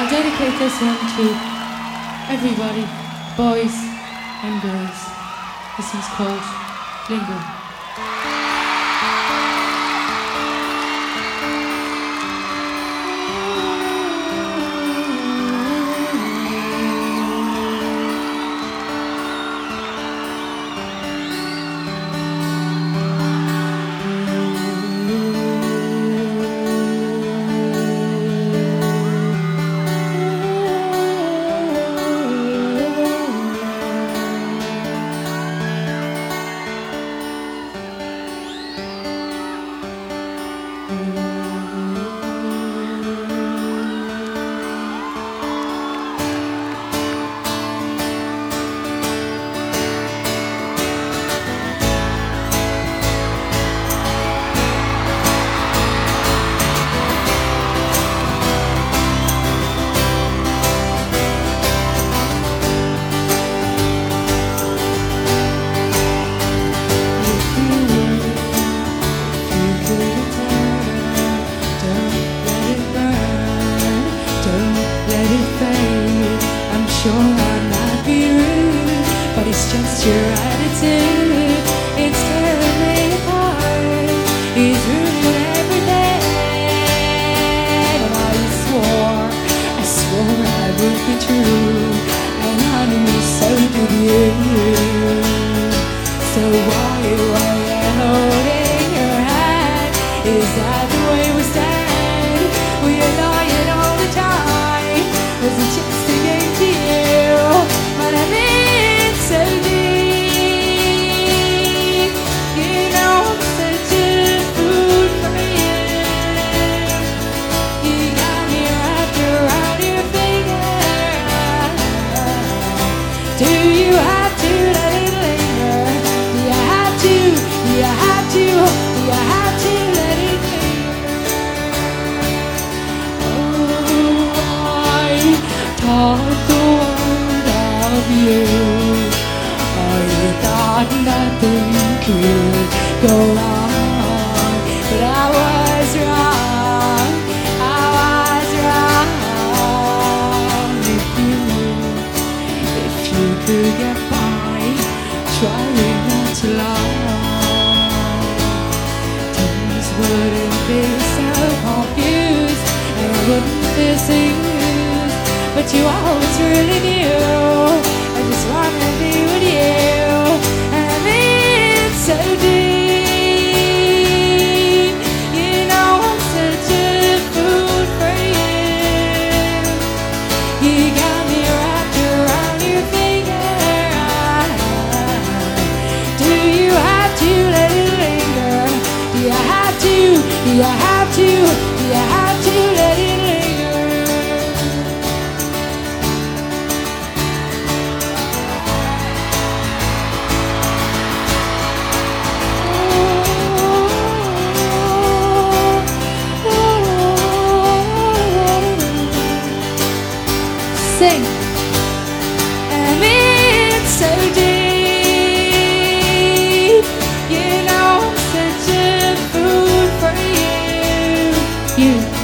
I dedicate this one to everybody, boys and girls. This one's called Linger. Sure, I might be rude, but it's just your attitude. It's tearing me apart. It's ruining every day. And I swore I would be true, and I knew so did you. So why are you holding your hand? Is that the way we stand? We are lying all the time. Was it just a game to you? But I'm in so deep. You know I'm such a fool for you. You got me wrapped around your finger. Do you have to let it linger? Do you have to? Do you have to? Do you have to let it linger? Oh, I taught the world of you. I thought nothing could go wrong, but I was wrong. I was wrong. If you could get by trying not to lie, things wouldn't be so confused and I wouldn't feel so used. But you always really knew I just wanted to be with you. And I'm in so deep. You know I'm such a fool for you. You got me wrapped around your finger. Do you have to let it linger? Do you have to? Do you have to? Do you have to let it linger? Sing. I'm in so deep. You know I'm such a fool for you. You.